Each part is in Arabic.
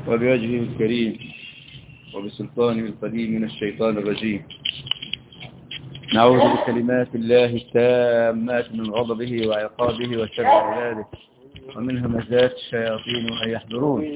وبوجهه الكريم وبسلطانه القديم من الشيطان الرجيم. نعوذ بكلمات الله التامات من غضبه وعقابه وشر عباده ومن همزات الشياطين أن يحضرون.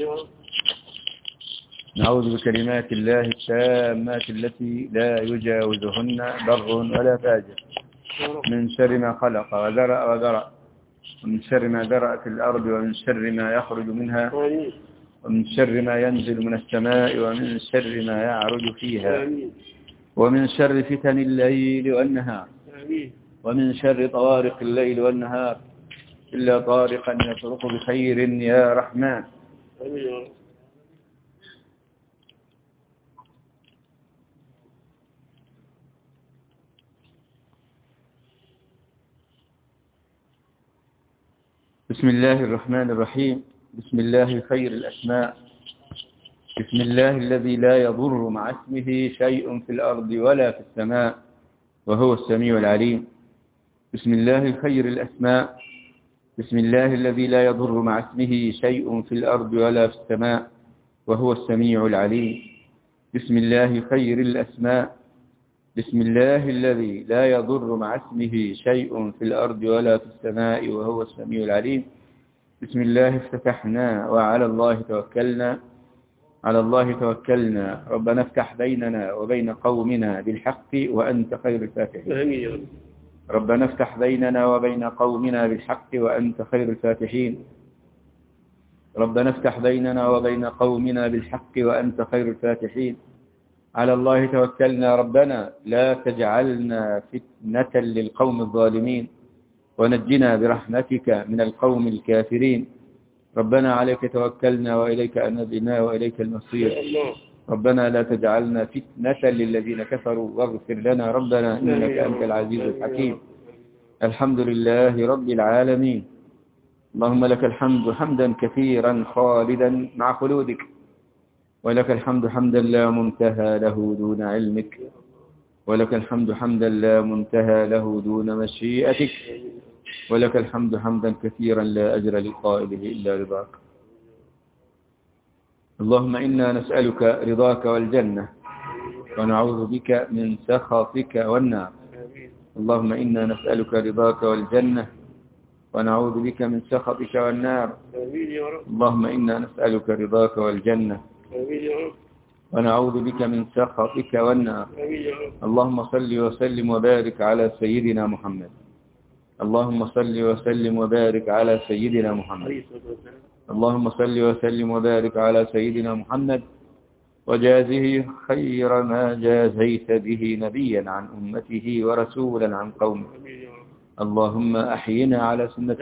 نعوذ بكلمات الله التامات التي لا يجاوزهن بر ولا فاجر من شر ما خلق وذرأ ومن شر ما ذرأ في الأرض ومن شر ما يخرج منها ومن شر ما ينزل من السماء ومن شر ما يعرج فيها ومن شر فتن الليل والنهار ومن شر طوارق الليل والنهار إلا طارقا يطرق بخير يا رحمن. بسم الله الرحمن الرحيم. بسم الله خير الأسماء. بسم الله الذي لا يضر مع اسمه شيء في الأرض ولا في السماء وهو السميع العليم. بسم الله خير الأسماء. بسم الله الذي لا يضر مع اسمه شيء في الأرض ولا في السماء وهو السميع العليم. بسم الله خير الأسماء. بسم الله الذي لا يضر مع اسمه شيء في الأرض ولا في السماء وهو السميع العليم. بسم الله افتتحنا وعلى الله توكلنا. على الله توكلنا. ربنا افتح بيننا وبين قومنا بالحق وأنت خير الفاتحين. ربنا افتح بيننا وبين قومنا بالحق وأنت خير الفاتحين. ربنا افتح بيننا وبين قومنا بالحق وأنت خير الفاتحين. على الله توكلنا. ربنا لا تجعلنا فتنة للقوم الظالمين ونجنا برحمتك من القوم الكافرين. ربنا عليك توكلنا وإليك أنبنا وإليك المصير. ربنا لا تجعلنا فتنة للذين كفروا واغفر لنا ربنا إنك أنت العزيز الحكيم. الحمد لله رب العالمين. اللهم لك الحمد حمدا كثيرا خالدا مع خلودك، ولك الحمد حمدا لا منتهى له دون علمك، ولك الحمد حمدا لا منتهى له دون مشيئتك، ولك الحمد حمدا كثيرا لا أجر للقائله إلا رضاك. اللهم إنا نسألك رضاك والجنة ونعوذ بك من سخطك والنار. اللهم إنا نسألك رضاك والجنة ونعوذ بك من سخطك والنار. اللهم إنا نسألك رضاك والجنة ونعوذ بك من سخطك والنار. اللهم صل وسلم وبارك على سيدنا محمد. اللهم صل وسلم وبارك على سيدنا محمد. اللهم صل وسلم وبارك على سيدنا محمد وجازه خير ما جازيت به نبيا عن أمته ورسولا عن قومه. اللهم أحينا على سنته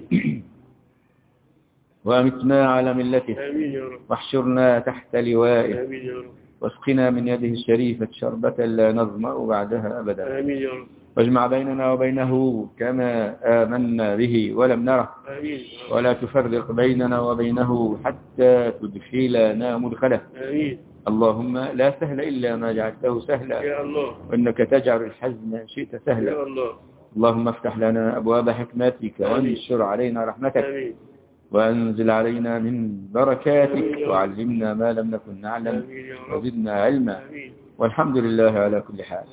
وأمتنا على ملته واحشرنا تحت لوائه واسقنا من يده الشريفة شربة لا نظمأ بعدها أبدا. واجمع بيننا وبينه كما آمنا به ولم نره ولا تفرق بيننا وبينه حتى تدخلنا مدخله. اللهم لا سهل إلا ما جعلته سهلا وإنك تجعل الحزن شئت سهلا. اللهم افتح لنا أبواب حكمتك وانشر علينا رحمتك وأنزل علينا من بركاتك وعلمنا ما لم نكن نعلم وزدنا علما والحمد لله على كل حال.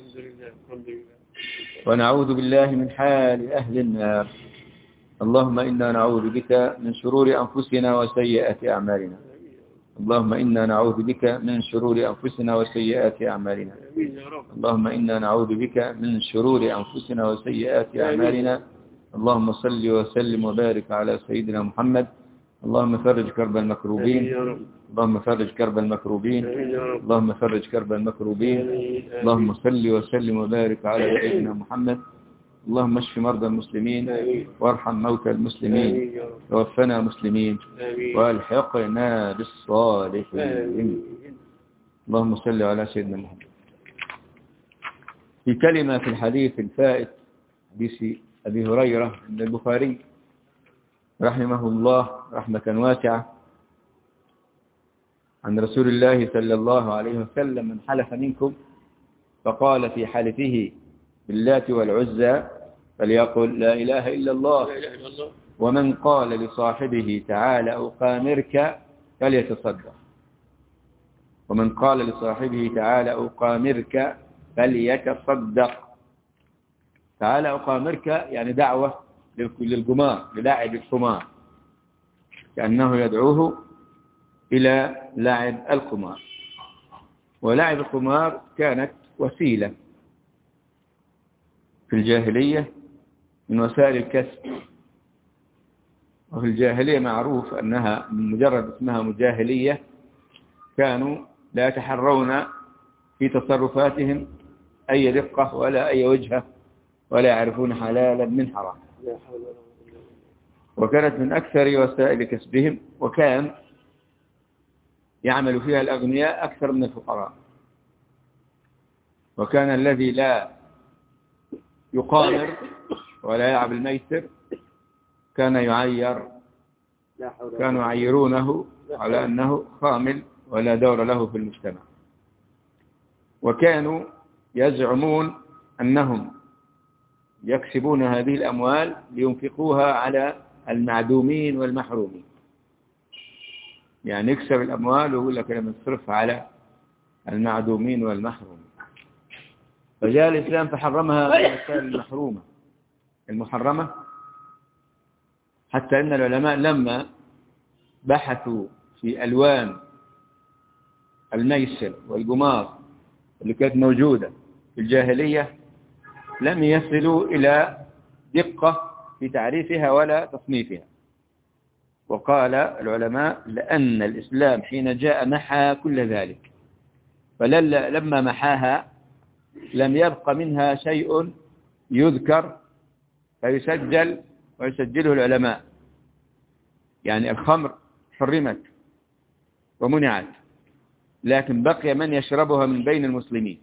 ونعوذ بالله من حال أهل النار. اللهم إنا نعوذ بك من شرور أنفسنا وسيئات أعمالنا. اللهم إنا نعوذ بك من شرور أنفسنا وسيئات أعمالنا. اللهم إنا نعوذ بك من شرور أنفسنا وسيئات أعمالنا. اللهم صل وسلم وبارك على سيدنا محمد. اللهم فرج كرب المكروبين. اللهم فرج كرب المكروبين. اللهم فرج كرب المكروبين. اللهم صل وسلم وبارك على سيدنا محمد. اللهم اشف مرضى المسلمين وارحم موتى المسلمين توفنا مسلمين والحقنا بالصالحين. اللهم صل على سيدنا محمد. في كلمة في الحديث الفائت حديث أبي هريرة عند البخاري رحمه الله رحمة واسعة عن رسول الله صلى الله عليه وسلم: من حلف منكم فقال في حلفه باللات والعزى فليقل لا إله إلا الله، ومن قال لصاحبه تعال أقامرك فليتصدق. ومن قال لصاحبه تعالى أقامرك فليتصدق. تعالى أقامرك يعني دعوة للقمار، للاعب القمار، كأنه يدعوه إلى لعب القمار. ولعب القمار كانت وسيلة في الجاهلية من وسائل الكسب. وفي الجاهلية معروف أنها من مجرد اسمها مجاهلية كانوا لا يتحرون في تصرفاتهم أي دقة ولا أي وجهة، ولا يعرفون حلالا من حرام. وكانت من أكثر وسائل كسبهم، وكان يعمل فيها الأغنياء أكثر من الفقراء. وكان الذي لا يقامر ولا يلعب الميسر كان يعير، كانوا يعيرونه على أنه خامل ولا دور له في المجتمع. وكانوا يزعمون أنهم يكسبون هذه الأموال لينفقوها على المعدومين والمحرومين. يعني يكسب الأموال ويقول لك لما تصرفها على المعدومين والمحرومين. فجاء الإسلام فحرمها الوسائل المحرمة، حتى أن العلماء لما بحثوا في ألوان الميسر والقمار اللي كانت موجودة في الجاهلية لم يصلوا إلى دقة في تعريفها ولا تصنيفها. وقال العلماء لأن الإسلام حين جاء محى كل ذلك، فلما محاها لم يبق منها شيء يذكر فيسجل ويسجله العلماء. يعني الخمر حرمت ومنعت، لكن بقي من يشربها من بين المسلمين،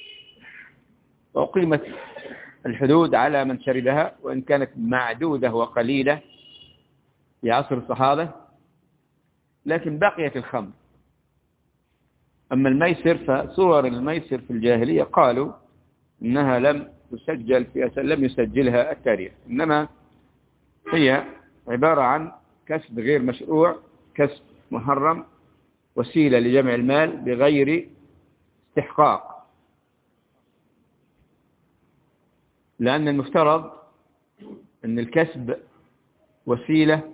وأقيمت الحدود على من شربها، وإن كانت معدودة وقليلة في عصر الصحابة، لكن بقيت الخمر. أما الميسر فصور الميسر في الجاهلية قالوا إنها لم يسجلها التاريخ، إنما هي عبارة عن كسب غير مشروع، كسب محرم، وسيلة لجمع المال بغير استحقاق. لأن المفترض أن الكسب وسيلة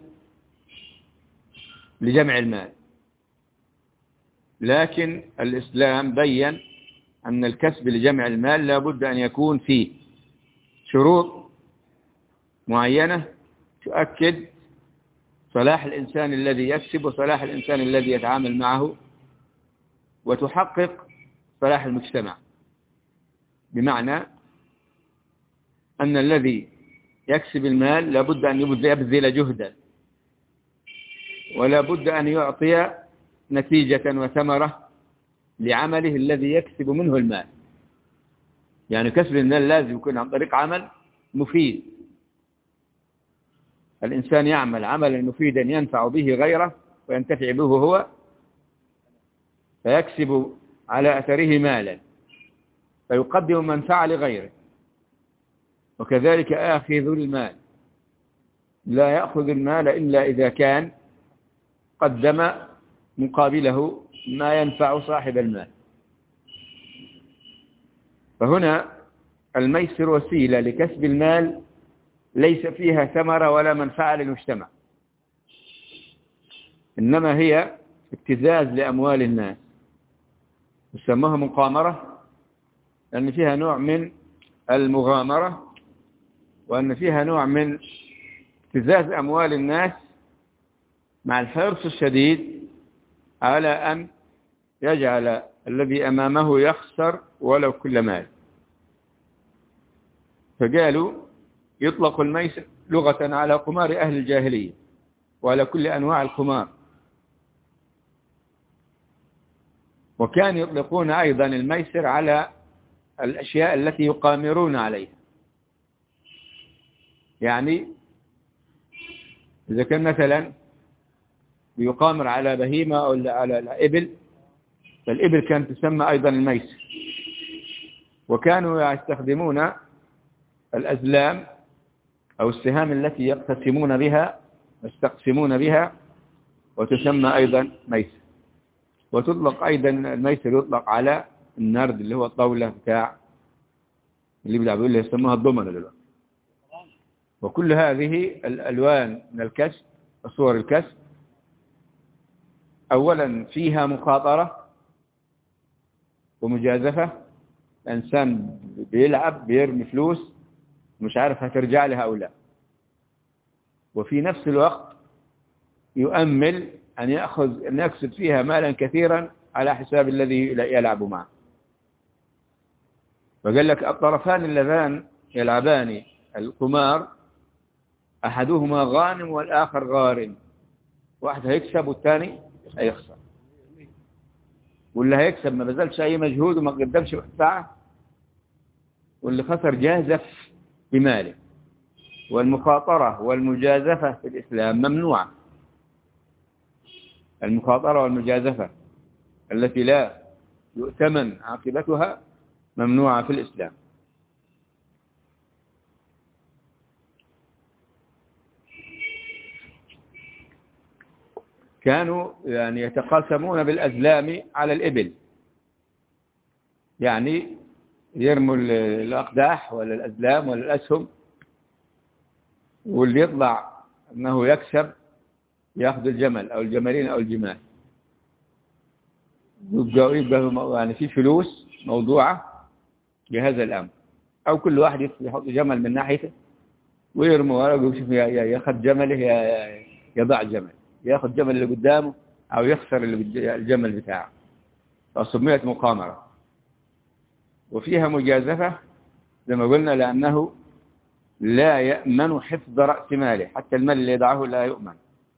لجمع المال، لكن الإسلام بيّن أن الكسب لجمع المال لا بد أن يكون فيه شروط معينة تؤكد صلاح الإنسان الذي يكسب وصلاح الإنسان الذي يتعامل معه، وتحقق صلاح المجتمع. بمعنى أن الذي يكسب المال لا بد أن يبذل جهدا، ولا بد أن يعطي نتيجة وثمرة لعمله الذي يكسب منه المال. يعني كسب المال لازم يكون عن طريق عمل مفيد، الإنسان يعمل عملا مفيدا ينفع به غيره وينتفع به هو، فيكسب على أثره مالا فيقدم منفعة لغيره. وكذلك آخذ المال لا يأخذ المال إلا إذا كان قدم مقابله ما ينفع صاحب المال. فهنا الميسر وسيلة لكسب المال ليس فيها ثمرة ولا منفعة للمجتمع، إنما هي ابتزاز لأموال الناس، يسموها مقامرة، لأن فيها نوع من المغامرة، وأن فيها نوع من ابتزاز أموال الناس مع الحرص الشديد على أن يجعل الذي أمامه يخسر ولو كل مال. فقالوا يطلق الميسر لغة على قمار أهل الجاهلية وعلى كل أنواع القمار. وكان يطلقون أيضا الميسر على الأشياء التي يقامرون عليها. يعني إذا كان مثلا يقامر على بهيمة أو على الإبل، فالإبل كانت تسمى أيضا الميسر. وكانوا يستخدمون الأزلام أو السهام التي يستقسمون بها وتسمى أيضا ميسر. وتطلق أيضا الميسر يطلق على النرد اللي هو الطاولة بتاع اللي بيلعبوا اللي يسموها الضمنة دلوقتي. وكل هذه الألوان من الكسب وصور الكسب أولا فيها مخاطرة ومجازفة. الإنسان بيلعب بيرمي فلوس مش عارف هترجع لها أو لا، وفي نفس الوقت يؤمل أن يكسب فيها مالا كثيرا على حساب الذي يلعب معه. وقال لك الطرفان اللذان يلعبان القمار أحدهما غانم والآخر غارم، واحد هيكسب والثاني هيخسر، واللي هيكسب ما بذلش أي مجهود وما قدمش ساعة، واللي خسر جازف بماله. والمخاطرة والمجازفة في الإسلام ممنوعة. المخاطرة والمجازفة التي لا يؤتمن عاقبتها ممنوعة في الإسلام. كانوا يعني يتقاسمون بالأزلام على الإبل، يعني يرموا الأقداح ولا الأزلام ولا الأسهم، واللي يطلع أنه يكسب يأخذ الجمل أو الجملين أو الجمال. يبقى يعني في فلوس موضوعة بهذا الأمر، أو كل واحد يحط جمل من ناحيته ويرموا ورقه ويشوف يأخذ جمله يضع جمل، يأخذ جمل اللي قدامه أو يخسر الجمل بتاعه، فسميت مقامرة. وفيها مجازفة زي ما قلنا لأنه لا يأمن حفظ رأس ماله، حتى المال اللي يدعه لا يؤمن.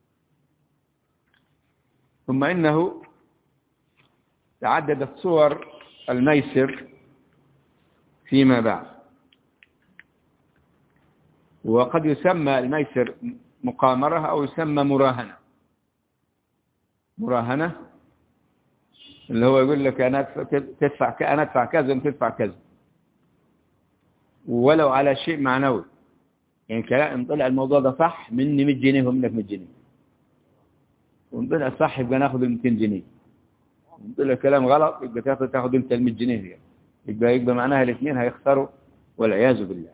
ثم إنه تعددت صور الميسر فيما بعد، وقد يسمى الميسر مقامرة أو يسمى مراهنة. مراهنة اللي هو يقول لك أنا أدفع كذا وتدفع كذا، ولو على شيء معنوي. يعني كلام طلع الموضوع ده صح مني 100 جنيه ومنك 100 جنيه، وإن طلع صح يبقى ناخذ ال 200 جنيه، وإن طلع كلام غلط يبقى تاخذ أنت ال 100 جنيه دي. يبقى معناها الاثنين هيخسروا والعياذ بالله.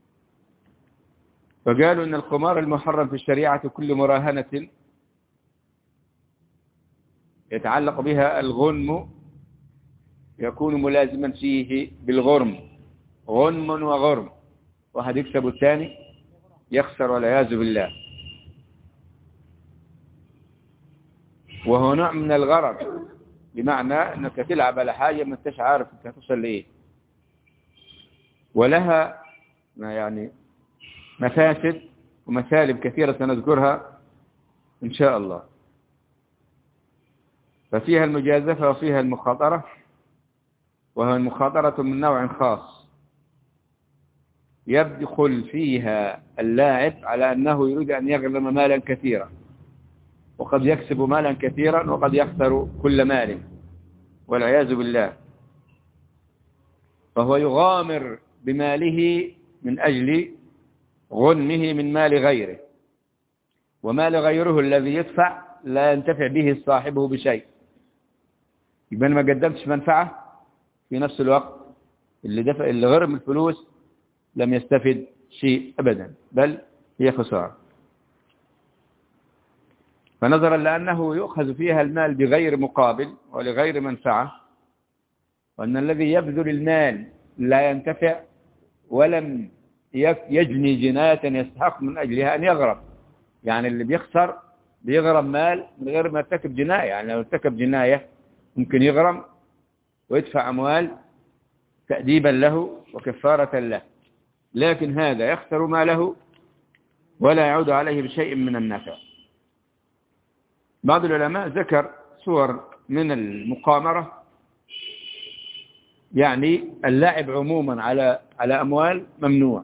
فقالوا إن القمار المحرم في الشريعة كل مراهنة يتعلق بها الغنم يكون ملازما فيه بالغرم. غنم وغرم، واحد يكسب والثاني يخسر والعياذ بالله. وهو نوع من الغرر، بمعنى أنك تلعب على حاجة ما انتش عارف انت هتصل لإيه، ولها يعني مفاسد ومسالب كثيرة سنذكرها إن شاء الله. ففيها المجازفة وفيها المخاطرة، وهو المخاطرة من نوع خاص يدخل فيها اللاعب على أنه يريد أن يغنم مالا كثيرا، وقد يكسب مالا كثيرا وقد يخسر كل ماله والعياذ بالله. فهو يغامر بماله من أجل غنمه من مال غيره، ومال غيره الذي يدفع لا ينتفع به صاحبه بشيء. يبقى ما قدمتش منفعة، في نفس الوقت اللي غرم الفلوس لم يستفد شيء أبدا، بل هي خسارة. فنظرا لأنه يؤخذ فيها المال بغير مقابل ولغير منفعة، وأن الذي يبذل المال لا ينتفع ولم يجني جناية يستحق من أجلها أن يغرم. يعني اللي بيغرم مال من غير ما يرتكب جناية. يعني لو ارتكب جناية ممكن يغرم ويدفع أموال تأديبا له وكفارة له، لكن هذا يخسر ماله ولا يعود عليه بشيء من النفع. بعض العلماء ذكر صور من المقامرة، يعني اللعب عموما على أموال ممنوع،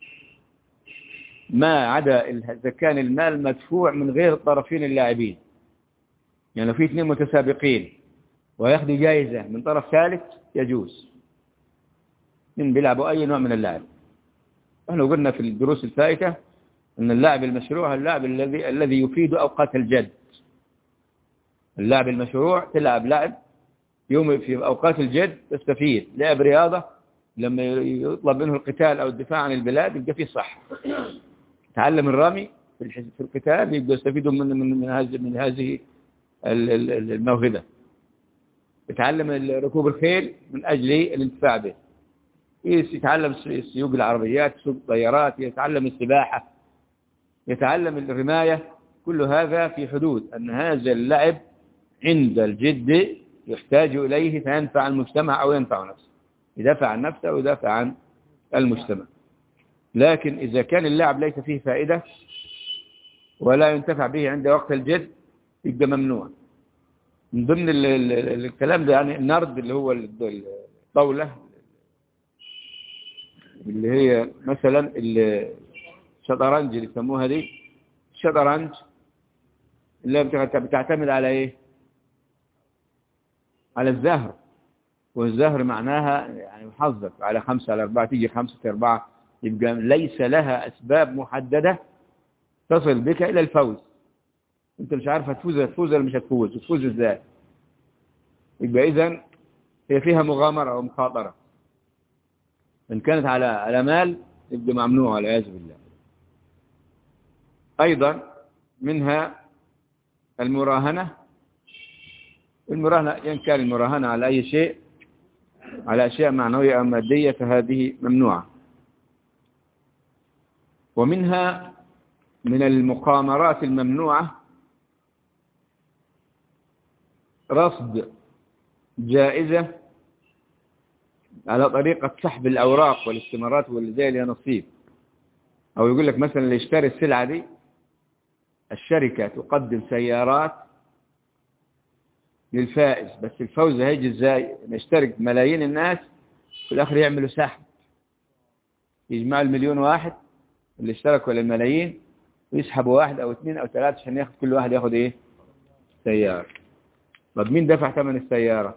ما عدا إذا كان المال مدفوع من غير الطرفين اللاعبين. يعني لو في اثنين متسابقين وياخذوا جائزة من طرف ثالث يجوز، من بيلعبوا أي نوع من اللعب. احنا قلنا في الدروس الفائتة أن اللعب المشروع هو اللعب الذي يفيد أوقات الجد، اللعب المشروع تلعب لعب يوم في أوقات الجد تستفيد، لعب رياضة لما يطلب منه القتال أو الدفاع عن البلاد يبقى فيه صح. تعلم الرمي في القتال يبقى يستفيدوا من هذه الموهبة. يتعلم ركوب الخيل من أجل الانتفاع به. يتعلم سيوق العربيات، سوق الطيارات، يتعلم السباحة، يتعلم الرماية. كل هذا في حدود أن هذا اللعب عند الجد يحتاج إليه فينفع المجتمع أو ينفع نفسه، يدافع عن نفسه أو يدافع عن المجتمع. لكن إذا كان اللعب ليس فيه فائدة ولا ينتفع به عند وقت الجد يبقى ممنوع. من ضمن الكلام ده يعني النرد اللي هو الطاولة اللي هي مثلا الشطرنج اللي يسموها دي. الشطرنج اللي بتعتمد على ايه؟ على الزهر، والزهر معناها يعني محظك على 5 على 4 تيجي 5 في 4، يبقى ليس لها أسباب محددة تصل بك إلى الفوز. انت مش عارف هتفوز ولا مش هتفوز، وتفوز ازاي؟ يبقى إذن هي فيها مغامرة ومخاطرة. إن كانت على مال يبقى ممنوع والعياذ بالله. أيضا منها المراهنة. إن كان المراهنة على أي شيء، على أشياء معنوية أو مادية، فهذه ممنوعة. ومنها من المقامرات الممنوعة رصد جائزة على طريقة سحب الأوراق والاستمارات واللي زي لها نصيب. أو يقول لك مثلا اللي يشتري السلعة دي الشركة تقدم سيارات للفائز، بس الفوز هيجي ازاي؟ نشترك ملايين الناس في الآخر يعملوا سحب، يجمعوا المليون واحد اللي اشتركوا للملايين ويسحبوا 1 أو 2 أو 3 عشان ياخد كل واحد ياخد ايه؟ سيارة. طب مين دفع ثمن السيارة؟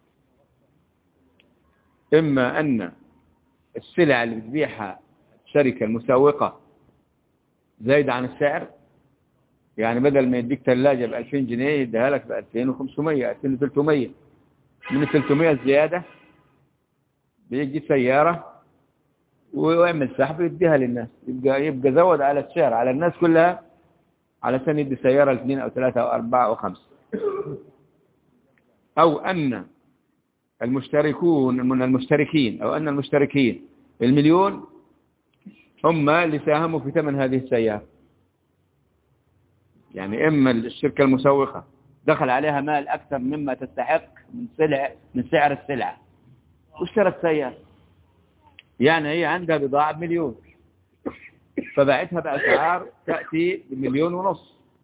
إما أن السلع اللي بتبيعها الشركة المسوقة زايدة عن السعر، يعني بدل ما يديك ثلاجة ب2000 جنيه يديها لك ب2500 2300، من 300 الزيادة بيجي سيارة ويعمل سحب ويديها للناس، يبقى زود على السعر على الناس كلها على سنة يدي سيارة 2 أو 3 أو 4 أو 5. أو أن المشتركين المليون هم اللي ساهموا في ثمن هذه السيارة. يعني إما الشركة المسوقة دخل عليها مال أكثر مما تستحق من سعر السلعة واشترت سيارة، يعني هي عندها بضاعة ب1,000,000 فباعتها بأسعار تأتي ب1,500,000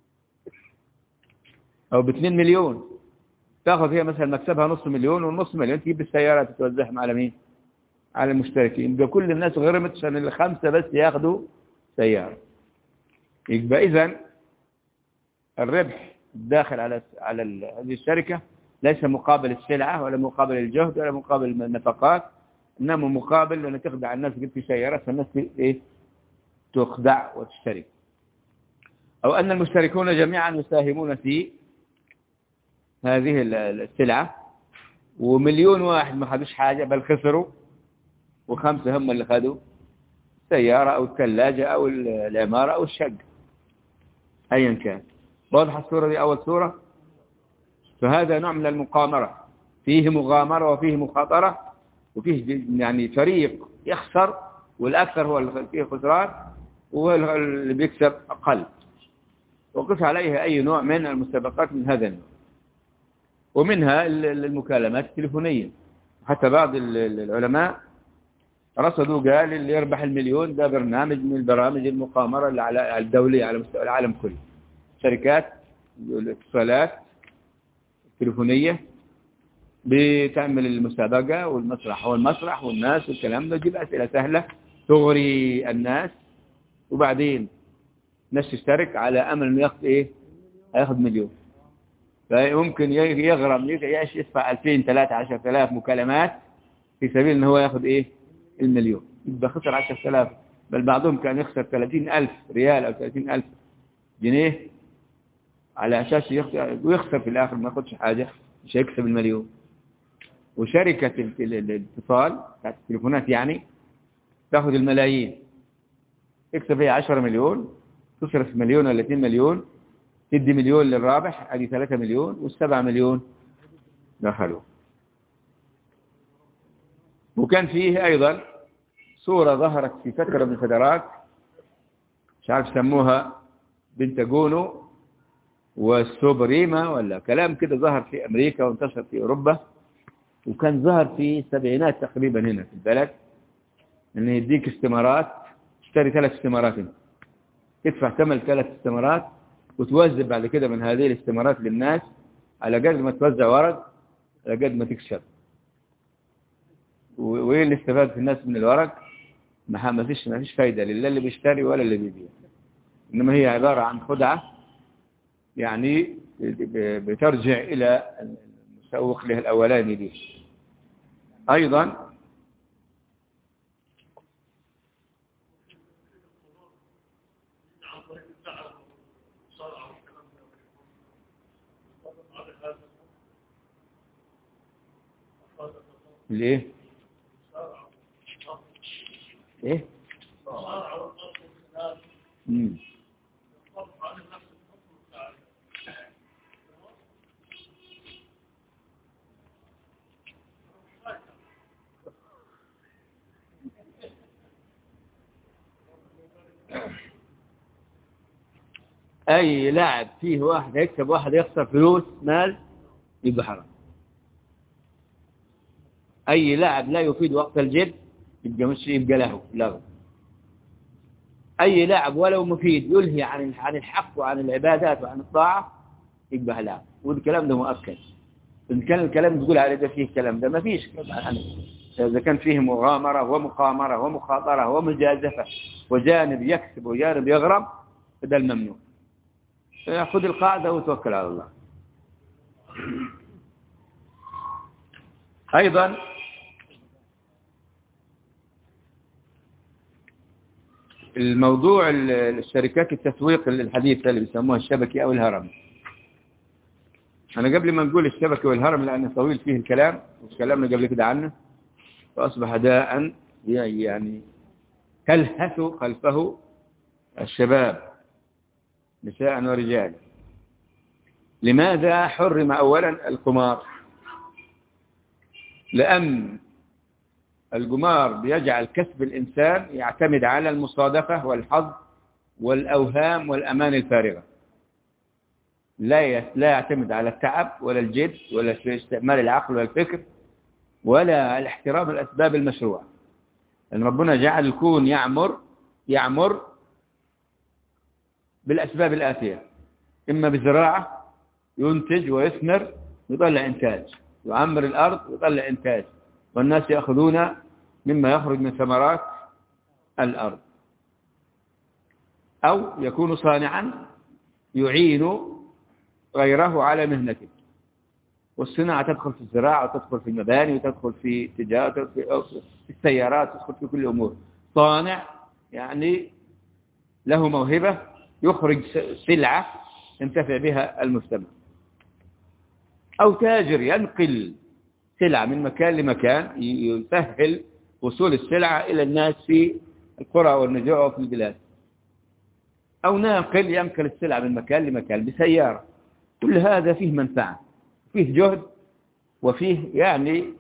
أو ب2 مليون، تأخذ هي مثلا مكسبها نص مليون ونص مليون، تجيب السيارة تتوزعهم على مين؟ على المشتركين. يبقى كل الناس غرمت عشان ال5 بس ياخذوا سيارة. يبقى إذن الربح الداخل على هذه الشركة ليس مقابل السلعة ولا مقابل الجهد ولا مقابل النفقات، إنما مقابل أن تخدع الناس في سيارات فالناس إيه؟ تخدع وتشتري. أو أن المشتركون جميعا يساهمون في هذه السلعة و1,000,000 واحد ما خدوش حاجة بل خسروا، و5 هم اللي خدوا السيارة أو الثلاجة أو العمارة أو الشقة أيا كان. واضح الصورة دي أول صورة. فهذا نوع من المقامرة، فيه مغامرة وفيه مخاطرة وفيه يعني فريق يخسر والأكثر هو اللي فيه خسران وهو اللي بيكسب أقل. وقف عليه أي نوع من المسابقات من هذا النوع. ومنها المكالمات التليفونية. حتى بعض العلماء رصدوا قال اللي يربح ال1,000,000 ده برنامج من البرامج المقامرة اللي الدولية على مستوى العالم كله. شركات الاتصالات التليفونية بتعمل المسابقة والمسرح والناس والكلام ده، تجيب أسئلة سهلة تغري الناس، وبعدين الناس تشترك على أمل إنه ياخذ إيه؟ هياخذ 1,000,000. فممكن يغرم يدفع 2000 3 10,000 مكالمات في سبيل إن هو ياخذ إيه؟ 1,000,000. يبقى خسر 10,000، بل بعضهم كان يخسر 30,000 ريال أو 30,000 جنيه على أساس ويخسر في الآخر، ما ياخدش حاجة، مش هيكسب المليون. وشركة الاتصال بتاعت التليفونات يعني تاخد الملايين، تكسب هي 10 مليون، تصرف مليون ولا 2 مليون، تدي مليون للرابح، ادي 3 مليون، وال7 مليون دخلوا. وكان فيه أيضا صورة ظهرت في فترة من الفترات، مش عارف سموها بنتاغونو والسوبريما ولا كلام كده، ظهر في أمريكا وانتشر في أوروبا، وكان ظهر في السبعينات تقريبا هنا في البلد، إنه يديك استمارات، اشتري 3 استمارات انت، تدفع ثمن 3 استمارات، وتوزع بعد كده من هذه الاستمارات للناس على قد ما توزع ورق على قد ما تكسب. وإيه اللي استفاد في الناس من الورق؟ ما فيش فايدة لا اللي بيشتري ولا اللي بيبيع، إنما هي عبارة عن خدعة يعني بترجع إلى المسوق له الأولاني دي. أيضا ليه؟ إيه؟ أي لاعب فيه واحد يكسب واحد يخسر فلوس مال يبقى حرام. أي لاعب لا يفيد وقت الجد يبقى مش يبقى له لا. أي لاعب ولو مفيد يلهي عن الحق وعن العبادات وعن الطاعة يبقى لاعب. والكلام ده مؤكد. إن كان الكلام تقول على ده فيه كلام ده ما فيش يعني. إذا كان فيه مغامرة ومقامرة ومخاطرة ومجازفة وجانب يكسب وجانب يغرم فده الممنوع. خذ القاعدة وتوكل على الله. أيضا الموضوع الشركات التسويق الحديثة اللي بيسموها الشبكي أو الهرم. أنا قبل ما نقول الشبكي والهرم لأن طويل فيه الكلام وتكلمنا قبل كده عنه، فأصبح داء يعني تلهث خلفه الشباب نساء ورجال. لماذا حرم أولا القمار؟ لأن القمار بيجعل كسب الإنسان يعتمد على المصادفة والحظ والأوهام والأمان الفارغة، لا يعتمد على التعب ولا الجد ولا استعمال العقل والفكر ولا الاحترام الأسباب المشروعة. لأن ربنا جعل الكون يعمر بالأسباب الآتية: إما بزراعة ينتج ويثمر ويطلع إنتاج، يعمر الأرض ويطلع إنتاج، والناس يأخذون مما يخرج من ثمرات الأرض، أو يكون صانعا يعين غيره على مهنته. والصناعة تدخل في الزراعة وتدخل في المباني وتدخل في التجارة في السيارات، تدخل في كل أمور. صانع يعني له موهبة يخرج سلعة ينتفع بها المجتمع. أو تاجر ينقل سلعة من مكان لمكان يسهل وصول السلعة إلى الناس في القرى والنجوع وفي البلاد. أو ناقل ينقل السلعة من مكان لمكان بسيارة. كل هذا فيه منفعة، فيه جهد، وفيه يعني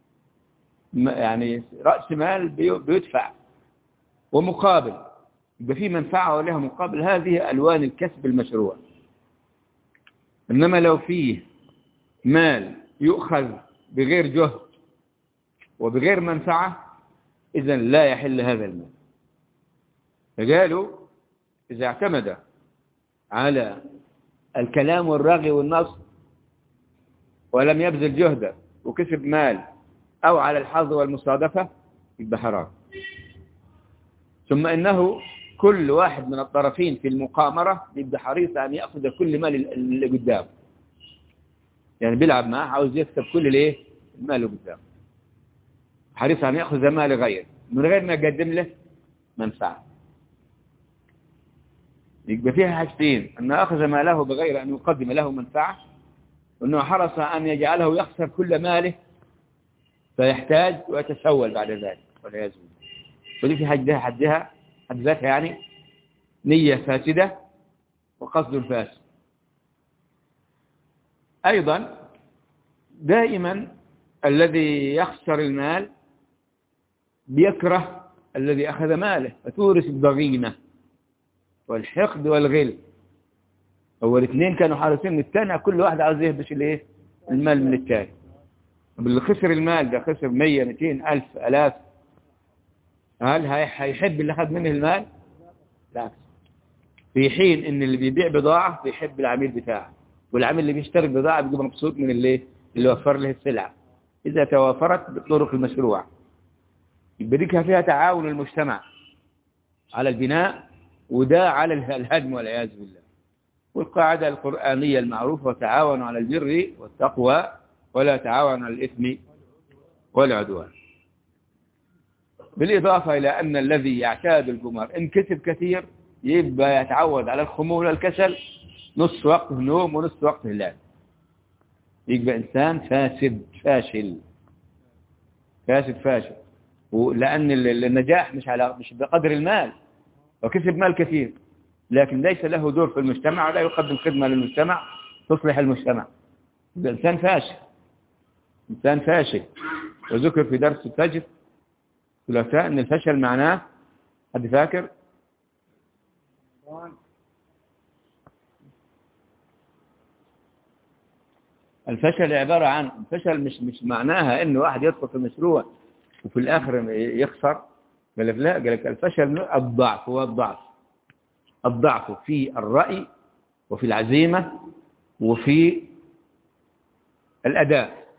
رأس مال بيدفع ومقابل، يبقى فيه منفعة ولها مقابل. هذه ألوان الكسب المشروع. إنما لو فيه مال يؤخذ بغير جهد وبغير منفعة إذن لا يحل هذا المال. فقالوا إذا اعتمد على الكلام والرغي والنص ولم يبذل جهدا وكسب مال، أو على الحظ والمصادفة، يبقى حرام. ثم إنه كل واحد من الطرفين في المقامرة يبقى حريص أن يأخذ كل مال اللي قدامه، يعني بيلعب معه عاوز يكسب كل المال اللي قدامه، حريص أن يأخذ مال غيره من غير ما يقدم له منفعة. يبقى فيها حاجتين: أنه أخذ ماله بغير أن يقدم له منفعة، وأنه حرص أن يجعله يخسر كل ماله فيحتاج ويتسول بعد ذلك والعياذ بالله. ودي في حد ذاتها يعني نية فاسدة وقصد فاسد. أيضا دائما الذي يخسر المال بيكره الذي أخذ ماله، فتورث الضغينة والحقد والغل. هو الاثنين كانوا حارسين من الثاني، كل واحد عاوز يهبش الايه المال من الثاني. اللي خسر المال ده خسر 100 200 ألف ألاف، هل هيحب اللي أخذ منه المال؟ لا. في حين ان اللي بيبيع بضاعة بيحب العميل بتاعه، والعميل اللي بيشتري بضاعة بيبقى مبسوط من اللي وفر له السلعة إذا توافرت بالطرق المشروعة. يبقى دي فيها تعاون المجتمع على البناء، وده على الهدم والعياذ بالله. والقاعدة القرآنية المعروفة: وتعاونوا على البر والتقوى ولا تعاونوا على الإثم والعدوان. بالإضافة إلى أن الذي يعتاد القمار إن كسب كثير يبقى يتعود على الخمول والكسل، نص وقته نوم ونص وقته لعب، يبقى إنسان فاسد فاشل. ولأن النجاح مش بقدر المال، وكسب مال كثير لكن ليس له دور في المجتمع ولا يقدم خدمة للمجتمع تصلح المجتمع، يبقى إنسان فاشل. وذكر في درس الفجر ثلاثاء أن الفشل معناه، حد فاكر؟ الفشل عبارة عن الفشل مش معناها إنه واحد يدخل في المشروع وفي الآخر يخسر. قال لك الفشل الضعف، هو الضعف في الرأي وفي العزيمة وفي الأداء.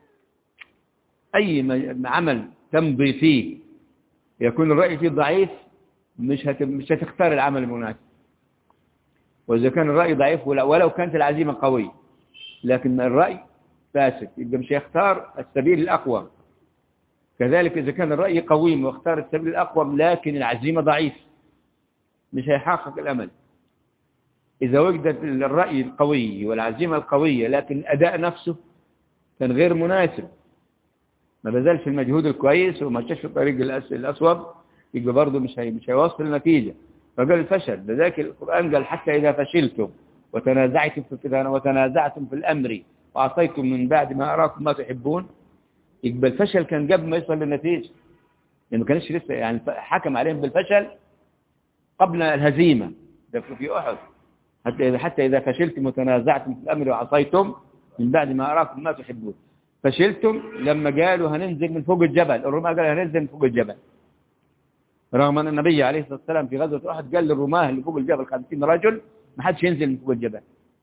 أي عمل تمضي فيه يكون الرأي فيه ضعيف مش هتختار العمل المناسب. وإذا كان الرأي ضعيف ولو كانت العزيمة قوية لكن الرأي فاسد يبقى مش هيختار السبيل الأقوى. كذلك إذا كان الرأي قويم واختار السبيل الأقوى لكن العزيمة ضعيف مش هيحقق الأمل. إذا وجدت الرأي القوي والعزيمة القوية لكن الأداء نفسه كان غير مناسب، ما بذلش المجهود الكويس وما مشاش في الطريق الأصوب، يبقى برضه مش هيوصل النتيجة. فقال الفشل، لذلك القرآن قال: حتى إذا فشلتم وتنازعتم في الأمر وعصيتم من بعد ما أراكم ما تحبون. يبقى الفشل كان قبل ما يصل للنتيجة، يعني ما كانش لسه يعني حكم عليهم بالفشل قبل الهزيمة. ده في أحد: حتى إذا فشلتم وتنازعتم في الأمر وعصيتم من بعد ما أراكم ما تحبون. فشلتم لما قالوا هننزل من فوق الجبل، الرماة قالوا هننزل من فوق الجبل، رغم أن النبي عليه الصلاة والسلام في غزوة أحد قال للرماة اللي فوق الجبل 50 رجل ما حدش ينزل من فوق الجبل.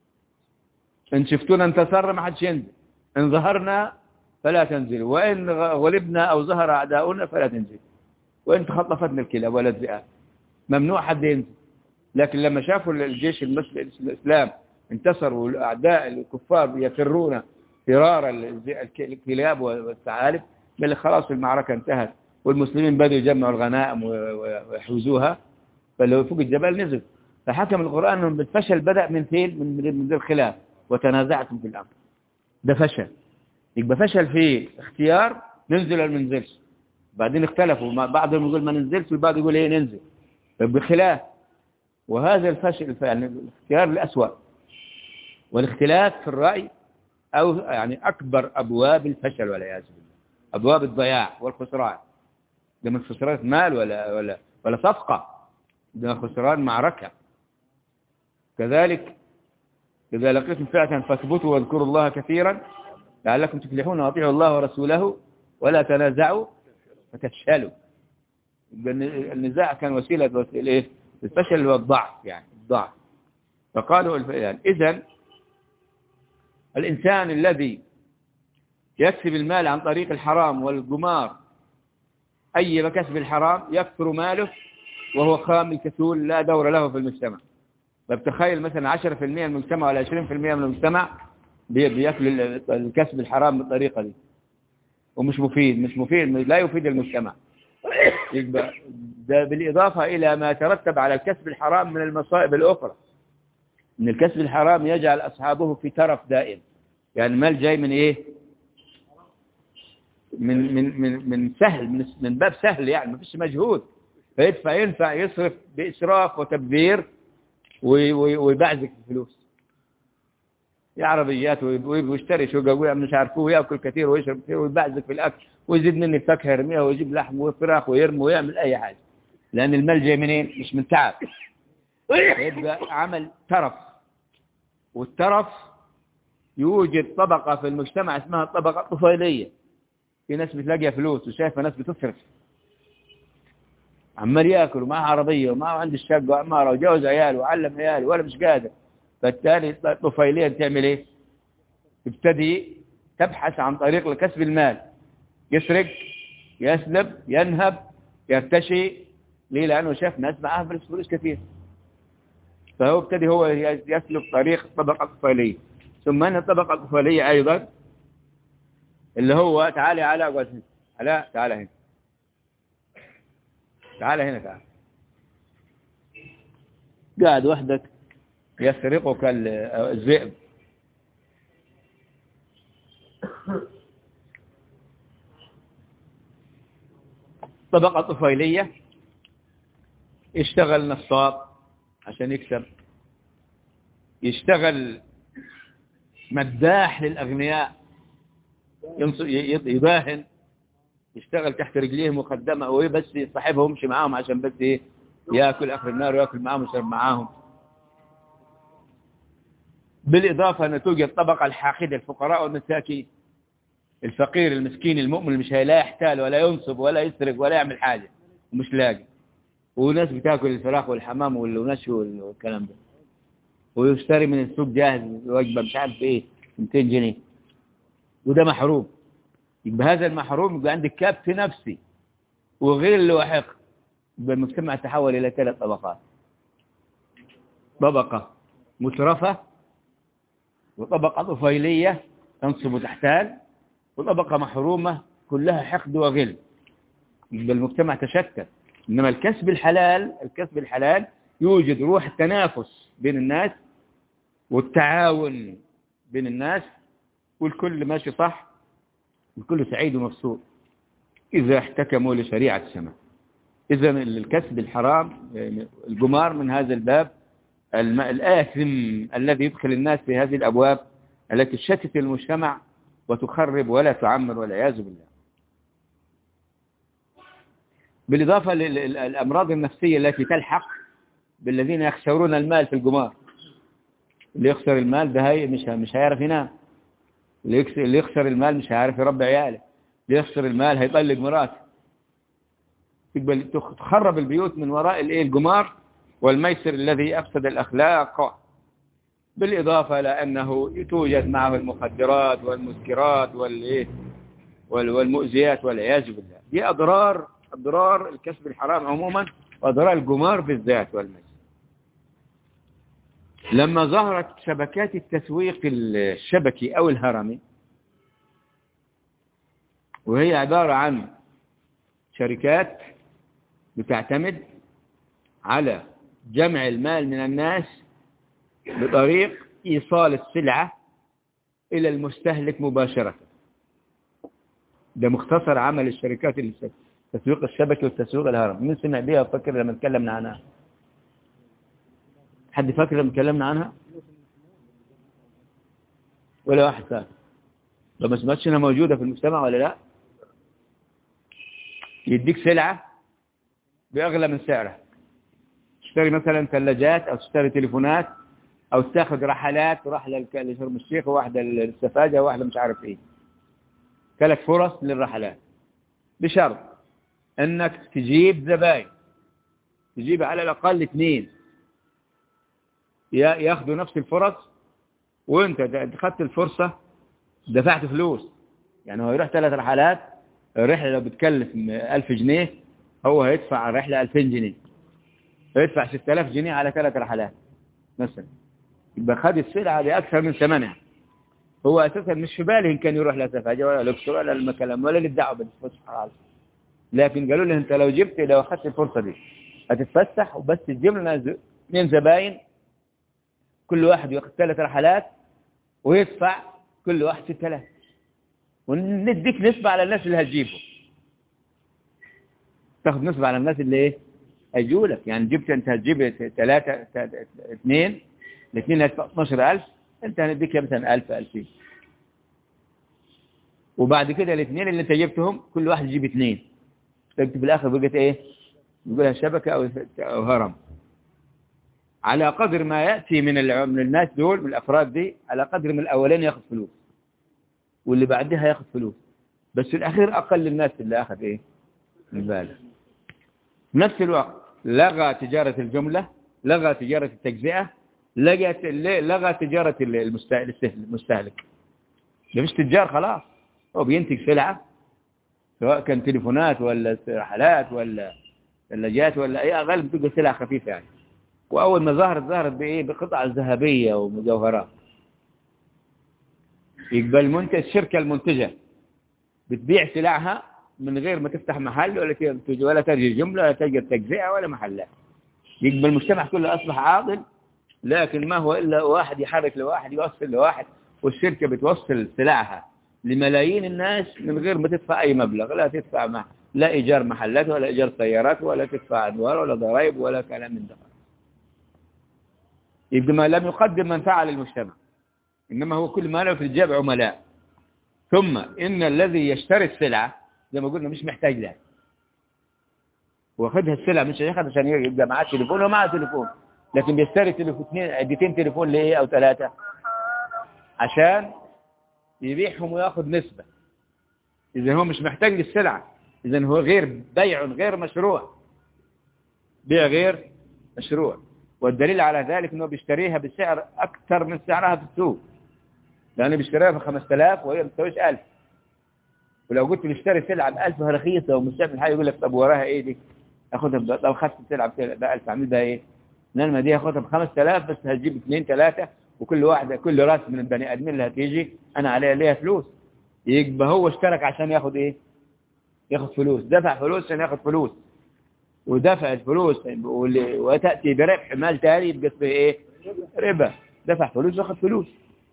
إن شفتونا انتصرنا ما حدش ينزل، إن ظهرنا فلا تنزلوا، وإن غلبنا أو ظهر أعداؤنا فلا تنزلوا، وإن تخطفتنا الكلاب ولا الذئاب. ممنوع حد ينزل. لكن لما شافوا الجيش الإسلام انتصر والأعداء الكفار يفرون فرار الكلاب والثعالب، قال خلاص المعركة انتهت والمسلمين بدأوا يجمعوا الغنائم ويحوزوها، فلو فوق الجبل نزل. فحكم القرآن أنه بالفشل بدأ من فين؟ من ذي الخلاف وتنازعتم في الأمر. ده فشل. يبقى فشل في اختيار ننزل ولا ما ننزلش، بعدين اختلفوا، بعضهم يقول ما ننزلش والبعض يقول ايه ننزل، بخلاف. وهذا الفشل يعني الاختيار الأسوأ، والاختلاف في الرأي أو يعني أكبر أبواب الفشل والعياذ بالله، أبواب الضياع والخسران. ده من خسران مال ولا صفقة، ده خسران معركة. كذلك إذا لقيتم فئة فاثبتوا واذكروا الله كثيرا لعلكم تفلحون، واطيعوا الله ورسوله ولا تنازعوا فتفشلوا. النزاع كان وسيلة إيه؟ الفشل والضعف، يعني الضعف. فقالوا يعني إذن الإنسان الذي يكسب المال عن طريق الحرام والقمار، أي كسب الحرام يكثر ماله وهو خامل كسول لا دور له في المجتمع. فبتخيل مثلا 10% من المجتمع ولا 20% من المجتمع بيأكل الكسب الحرام بالطريقة دي، ومش مفيد لا يفيد المجتمع. يبقى ده بالإضافة إلى ما ترتب على الكسب الحرام من المصائب الأخرى إن الكسب الحرام يجعل أصحابه في ترف دائم. يعني المال جاي من إيه؟ من سهل، من باب سهل، يعني ما فيش مجهود، ينفع يصرف بإسراف وتبذير ويبعزك الفلوس. يا عربيات ويشتري شقق ويعمل مش عارفه، ويأكل كثير ويشرب كثير ويبعزك في الأكل، ويزيد مني الفاكهة يرميها، ويجيب لحم وفراخ ويرمي ويعمل أي حاجة، لأن المال جاي منين؟ مش من تعب. يبقى عمل ترف. والترف يوجد طبقة في المجتمع اسمها الطبقة الطفيلية. في ناس بتلاقيها فلوس وشايفة ناس بتصرف، عمال ياكل ومعه عربية ومعه عند الشقة وعماره وجوز عياله وعلم عياله ولا مش قادر. فالتالي الطفيلية بتعمل ايه؟ تبتدي تبحث عن طريق لكسب المال، يسرق، يسلب، ينهب، يرتشي. ليه؟ لأنه شاف ناس معاه فلوس كثير، فهو ابتدي هو يسلك طريق الطبقة الطفيلية. ثم أن الطبقة الطفيلية أيضا اللي هو تعالى على وزن علاء، تعالى هنا، تعالى هنا، تعالى. قاعد وحدك يسرقك الذئب. طبقة طفيلية يشتغل نصاب عشان يكسب، يشتغل مداح للأغنياء، يباهن، يشتغل تحت رجليهم وخدمه، وهي بس صاحبهم يمشي معاهم عشان بس ايه؟ ياكل اخر النار وياكل معاهم ويشرب معاهم. بالاضافه ان توجد الطبقه الحاقده، الفقراء والمساكين. الفقير المسكين المؤمن اللي مش لا يحتال ولا ينصب ولا يسرق ولا يعمل حاجه ومش لاقي، وناس بتاكل الفراخ والحمام والنشو والكلام ده، ويشتري من السوق جاهز وجبه مش عارف ايه 200 جنيه، وده محروم. يبقى هذا المحروم يبقى عندك كبت نفسي وغل وحقد. يبقى المجتمع تحول إلى 3 طبقات: طبقة مترفة، وطبقة طفيلية تنصب وتحتال، وطبقة محرومة كلها حقد وغل. يبقى المجتمع تشتت. إنما الكسب الحلال يوجد روح التنافس بين الناس والتعاون بين الناس، والكل ماشي صح، الكل سعيد ومبسوط إذا احتكموا لشريعة السماء. إذا الكسب الحرام، الجمار من هذا الباب الآثم الذي يدخل الناس في هذه الأبواب التي تشتت المجتمع وتخرب ولا تعمر والعياذ بالله. بالإضافة للأمراض النفسية التي تلحق بالذين يخسرون المال في الجمار. اللي يخسر المال ده مش هيعرف ينام، اللي يخسر المال مش هيعرف يربي عياله، اللي يخسر المال هيطلق مراته. تخرب البيوت من وراء الجمار والميسر الذي أفسد الأخلاق. بالإضافة لأنه توجد معه المخدرات والمسكرات والمؤذيات والعياذ بالله. دي أضرار الكسب الحرام عموما، وأضرار الجمار بالذات والميسر. لما ظهرت شبكات التسويق الشبكي أو الهرمي، وهي عبارة عن شركات بتعتمد على جمع المال من الناس بطريق إيصال السلعة إلى المستهلك مباشرة. ده مختصر عمل الشركات التسويق الشبكي والتسويق الهرمي. مين سمع بيها وفكر لما تكلمنا عنها؟ حد فاكر لما تكلمنا عنها؟ ولا واحد فاكر؟ لو ما سمعتش انها موجودة في المجتمع ولا لا؟ يديك سلعة بأغلى من سعرها، تشتري مثلا ثلاجات أو تشتري تليفونات أو تاخذ رحلات، رحلة لشرم الشيخ وواحدة للسفاجة وواحدة مش عارف إيه، 3 فرص للرحلات، بشرط أنك تجيب زباين، تجيب على الأقل 2 ياخذوا نفس الفرص، وانت اخذت الفرصة دفعت فلوس. يعني هو يروح 3 رحلات، الرحلة لو بتكلف 1000 جنيه هو هيدفع الرحلة 2000 جنيه، هيدفع 6000 جنيه على 3 رحلات مثلا. يبقى خد السلعة بأكثر من ثمنها. هو أساسا مش في باله إن كان يروح لا سفاجة ولا لوكسور ولا المكلم ولا للدعوة بالفسحة، لكن قالوا له أنت لو أخذت الفرصة دي هتتفسح وبس تجيب لنا 2 زباين كل واحد ياخذ 3 رحلات ويدفع كل واحد 6000، ونديك نسبة على الناس اللي هتجيبه، تاخذ نسبة على الناس اللي ايه هيجوا لك. يعني جبت انت هتجيب 3 2 الاثنين هتدفع 12000، انت هنديك مثلا 1000 2000، وبعد كده الاثنين اللي انت جبتهم كل واحد يجيب 2، تكتب في الاخر بقت ايه، نقولها شبكة او هرم. على قدر ما يأتي من الناس دول، من الافراد دي، على قدر من الاولين ياخذ فلوس واللي بعدها ياخذ فلوس، بس الاخير اقل الناس اللي اخذ ايه المبالغ. في نفس الوقت لغى تجارة الجملة، لغى تجارة التجزئة، لغى تجارة المستهلك. ده مش تجار خلاص، هو بينتج سلعة، سواء كان تليفونات ولا رحلات ولا ثلاجات ولا اي، غالب تبقى سلعة خفيفة يعني. واول ما ظهرت بايه، بقطع ذهبية ومجوهرات. يقبل المنتج، الشركة المنتجة بتبيع سلعها من غير ما تفتح محل ولا تجي جملة ولا تجي تجزئة ولا محلات. يقبل المجتمع كله أصبح عاضل، لكن ما هو إلا واحد يحرك لواحد يوصل لواحد، والشركة بتوصل سلعها لملايين الناس من غير ما تدفع أي مبلغ، لا تدفع لا إيجار محلات ولا إيجار سيارات ولا تدفع أدوار ولا ضرائب ولا كلام من ده. يبقى ما لم يقدم منفعة للمجتمع، إنما هو كل ما له في الجيب عملاء. ثم إن الذي يشتري السلعة زي ما قلنا مش محتاج لها، واخدها السلعة مش هياخد عشان يبقى معاه تليفون ومعاه تليفون، لكن بيشتري عدتين تليفون ليه أو 3 عشان يبيعهم وياخد نسبة. إذا هو مش محتاج للسلعة، إذا هو بيع غير مشروع، بيع غير مشروع. والدليل على ذلك إنه بيشتريها بسعر أكثر من سعرها في السوق، لأنه بيشتريها ب 5000 وهي ما بتساويش 1000. ولو قلت نشتري سلعة ب1000 رخيصة ومستعمل حاجة، يقول لك طب وراها إيه دي؟ أخذها لو أخذت سلعة ب1000 أعمل بها إيه؟ لما دي أخذها ب5000 بس هتجيب 2 3، وكل واحدة كل راس من البني آدمين اللي هتيجي أنا عليها فلوس. يبقى هو اشترك عشان ياخد إيه؟ ياخد فلوس، دفع فلوس عشان ياخد فلوس، ودفع الفلوس وتأتي بربح مال تاني يبقى اسمه إيه؟ ربا. دفع فلوس واخد فلوس،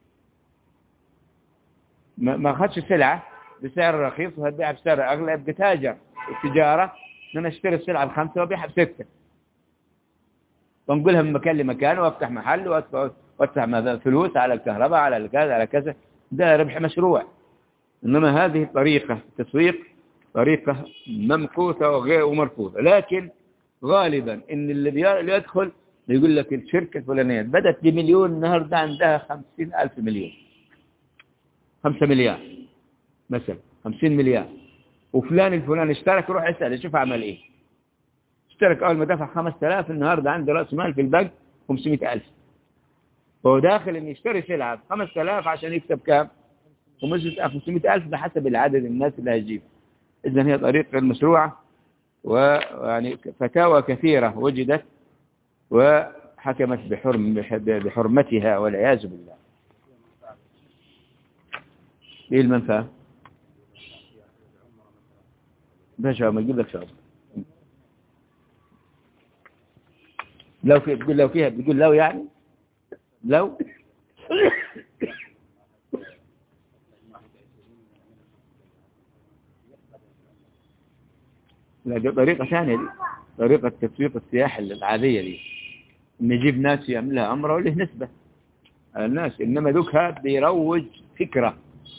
ما أخذش سلعة بسعر رخيص وهتبيعها بسعر أغلى، يبقى تاجر. التجارة إن أنا اشتري السلعة ب5 وأبيعها ب6، وانقلها من مكان لمكان وافتح محل وادفع فلوس على الكهرباء على كذا على كذا، ده ربح مشروع. إنما هذه طريقة تسويق، طريقة ممقوتة ومرفوضة. لكن غالبا إن اللي يدخل يقول لك الشركة الفلانية بدأت ب1,000,000 النهاردة عندها 50,000 مليون، 5 مليار مثلا، 50 مليار، وفلان الفلاني اشترك، روح اسأل شوف عمل ايه. اشترك اول ما دفع 5000 النهارده عنده راس مال في البنك 500,000، فهو داخل ان يشتري سلعه ب 5000 عشان يكسب كام؟ 500,000 بحسب العدد الناس اللي هيجيب. اذا هي طريقه غير مشروعه، ويعني فتاوى كثيره وجدت وحكمت بحرمتها والعياذ بالله. ايه المنفعه؟ باشا ما يجيب لك شرط. لو فيها بيقول لو يعني لو لا، دي طريقة ثانية، دي طريقة تسويق السياحة العادية دي، نجيب ناس يعملها عمرة وله نسبة على الناس. إنما دوكها بيروج فكرة،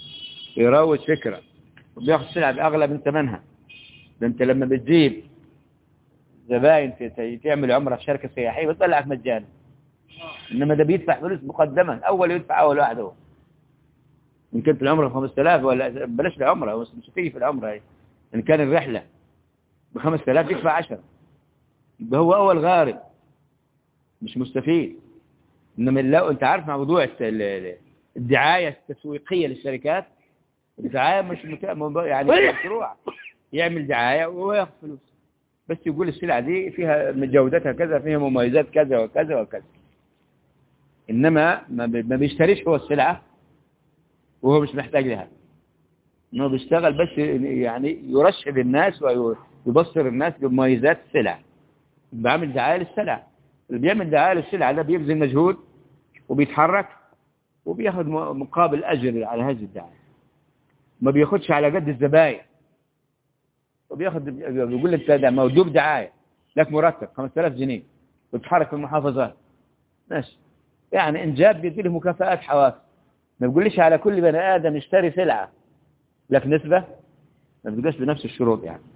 وبياخد سلعة بأغلى من ثمنها. ده انت لما بتجيب زباين تعمل عمرة في شركة سياحية بتطلعك مجانا، انما ده بيدفع فلوس مقدما، يدفع اول واحد هو. ان كانت العمرة 5000 ولا بلاش العمرة، مش هتيجي في العمرة هي، ان كان الرحلة ب5000 يدفع 10، يبقى هو اول غارب مش مستفيد. انما لو انت عارف موضوع الدعاية التسويقية للشركات، الدعاية مش يعني مشروع، يعمل دعاية وهو ياخذ فلوس، بس يقول السلعة دي فيها من جودتها كذا، فيها مميزات كذا وكذا وكذا. إنما ما بيشتريش هو السلعة وهو مش محتاج لها، إنه بيشتغل بس يعني يرشد الناس ويبصر الناس بمميزات السلع، بيعمل دعاية للسلع. اللي بيعمل دعاية للسلع ده بيبذل مجهود وبيتحرك وبياخد مقابل أجر على هذه الدعاية، ما بياخدش على قد الزباين، وبياخد بيقول لك ده موجود دعاية لك مرتب 5000 جنيه وتتحرك في المحافظات ماشي، يعني إنجاب بيدي له مكافآت حوافز. ما بيقولش على كل بني آدم يشتري سلعة لك نسبة، ما بيقولش بنفس الشروط يعني.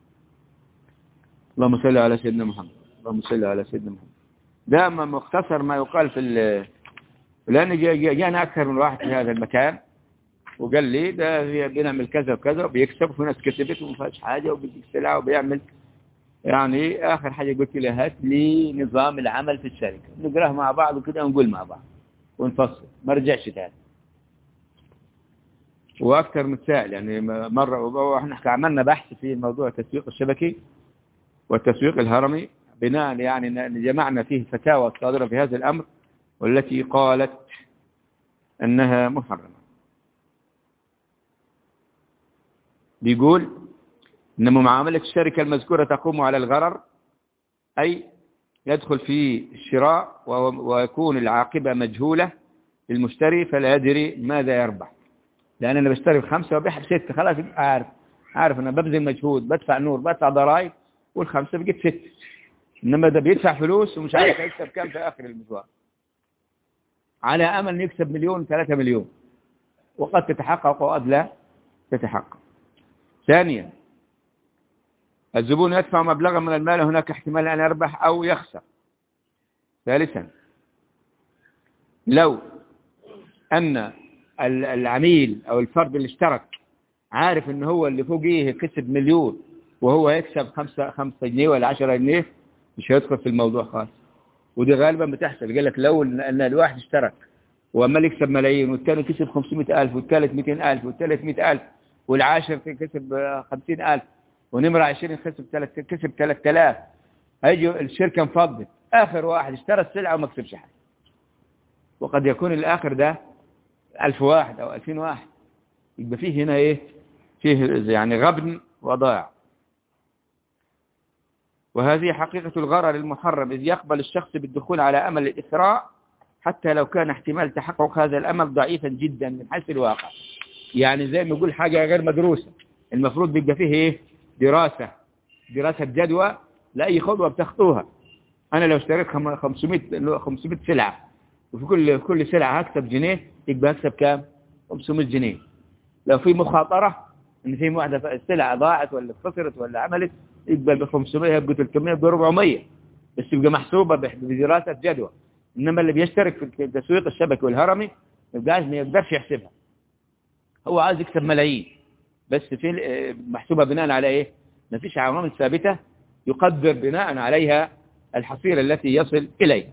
اللهم صل على سيدنا محمد، اللهم صل على سيدنا محمد. ده مختصر ما يقال لأن جاءنا أكثر من واحد في هذا المكان وقال لي ده بنعمل كذا وكذا وبيكسب، وفي ناس كسبت وما فيهاش حاجة وبيديك سلعة وبيعمل. يعني آخر حاجة قلت له هات لي نظام العمل في الشركة نقراه مع بعض وكده ونقول مع بعض ونفصل، ما رجعش تاني. وأكثر من سائل يعني مرة، وإحنا عملنا بحث في موضوع التسويق الشبكي والتسويق الهرمي بناء يعني جمعنا فيه فتاوى صادرة في هذا الأمر والتي قالت أنها محرمة. بيقول إن معاملة الشركة المذكورة تقوم على الغرر، أي يدخل في الشراء ويكون العاقبة مجهولة للمشتري فلا يدري ماذا يربح. لأن أنا بشتري ب5 وبيع ب6 خلاص عارف أنا ببذل مجهود، بدفع نور، بدفع ضرائب، وال5 بقيت 6. إنما ده بيدفع فلوس ومش عارف يكسب كم في آخر المشوار، على أمل أن يكسب 1 3 مليون، وقد تتحقق وقد لا تتحقق. ثانيا، الزبون يدفع مبلغا من المال، هناك احتمال أن يربح أو يخسر. ثالثا، لو أن العميل أو الفرد اللي اشترك عارف أنه هو اللي فوقيه كسب 1,000,000 وهو يكسب 5 جنيه ولا 10 جنيه، مش هيدخل في الموضوع خالص. ودي غالبا بتحصل. قال لك لو أن الواحد اشترك وأما يكسب ملايين، والثاني كسب 500,000، والثالث 200,000، والثالث 100,000، والعاشر كسب 50,000، ونمرة 20 كسب 3,000، هيجي الشركة مفضل آخر واحد اشترى السلعة وما كسبش حاجة. وقد يكون الآخر ده 1000 واحد أو 2000 واحد. يبقى فيه هنا إيه؟ فيه يعني غبن وضاع. وهذه حقيقة الغرر المحرم، إذ يقبل الشخص بالدخول على أمل الإثراء حتى لو كان احتمال تحقق هذا الأمل ضعيفا جدا من حيث الواقع. يعني زي ما يقول حاجة غير مدروسة، المفروض بيبقى فيه إيه؟ دراسة جدوى لأي خطوة بتخطوها. أنا لو اشتريت 500 سلعة، وفي كل سلعة هكسب جنيه، يبقى هكسب كام؟ 500 جنيه. لو في مخاطرة إن في واحدة السلعة ضاعت ولا خسرت ولا عملت، يبقى ب 500، يبقى 300، يبقى 400، بس يبقى محسوبة بدراسة جدوى. إنما اللي بيشترك في التسويق الشبكي والهرمي ما يقدرش يحسبها، هو عايز يكسب ملايين، بس في محسوبة بناء على إيه؟ ما فيش عوامل ثابتة يقدر بناء عليها الحصيلة التي يصل إليها.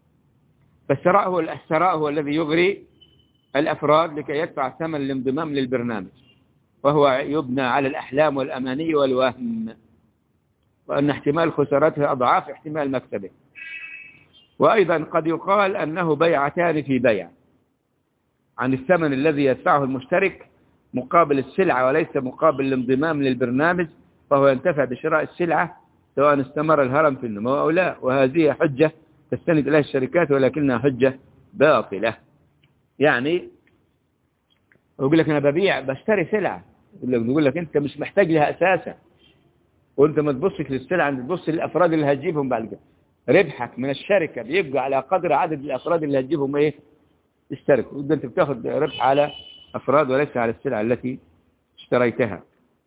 فالثراء هو الذي يغري الأفراد لكي يدفع ثمن الانضمام للبرنامج، وهو يبنى على الأحلام والأماني والوهم، وأن احتمال خسارته أضعاف احتمال مكسبه. وأيضا قد يقال أنه بيعتان في بيع، عن الثمن الذي يدفعه المشترك مقابل السلعة وليس مقابل الانضمام للبرنامج، فهو ينتفع بشراء السلعة سواء استمر الهرم في النمو أو لا. وهذه حجة تستند إليها الشركات ولكنها حجة باطلة. يعني يقول لك أنا بشتري سلعة، يقول لك أنت مش محتاج لها أساسا، وأنت ما تبصش للسلعة، أنت تبص للأفراد اللي هتجيبهم بعد كده. ربحك من الشركة بيبقى على قدر عدد الأفراد اللي هتجيبهم إيه؟ اشتركوا. وأنت بتاخد ربح على أفراد وليس على السلعة التي اشتريتها.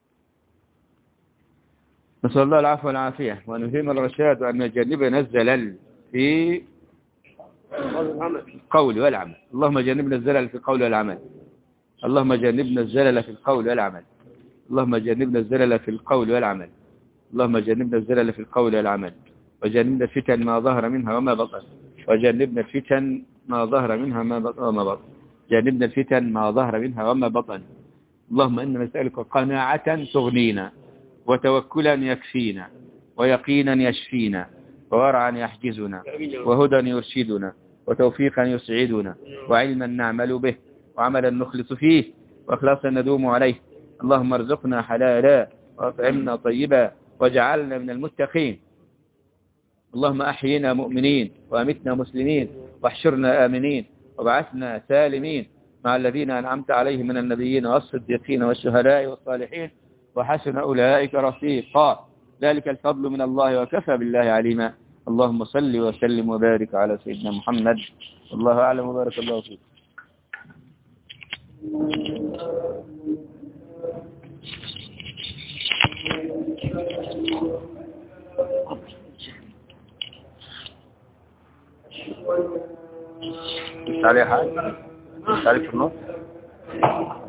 نسأل الله العفو والعافية، وأن يلهم الرشاد، وأن يجنبنا الزلل في القول والعمل. اللهم جنبنا الزلل في القول والعمل، اللهم جنبنا الزلل في القول والعمل، اللهم جنبنا الزلل في القول والعمل، اللهم جنبنا الزلل في القول والعمل، وجنبنا الفتن ما ظهر منها وما بطن، وجنبنا الفتن ما ظهر منها وما بطن، جنبنا الفتن ما ظهر منها وما بطن. اللهم إنا نسألك قناعة تغنينا، وتوكلا يكفينا، ويقينا يشفينا، وورعا يحجزنا، وهدى يرشدنا، وتوفيقا يسعدنا، وعلما نعمل به، وعملا نخلص فيه، وإخلاصا ندوم عليه. اللهم ارزقنا حلالا، وأطعمنا طيبا، واجعلنا من المتقين. اللهم أحينا مؤمنين، وأمتنا مسلمين، واحشرنا آمنين وبعثنا سالمين مع الذين أنعمت عليهم من النبيين والصديقين والشهداء والصالحين وحسن أولئك رفيقا ذلك الفضل من الله وكفى بالله عليما. اللهم صل وسلم وبارك على سيدنا محمد. والله أعلم وبارك الله فيك. مش عليه حاجة، مش عليه في النص.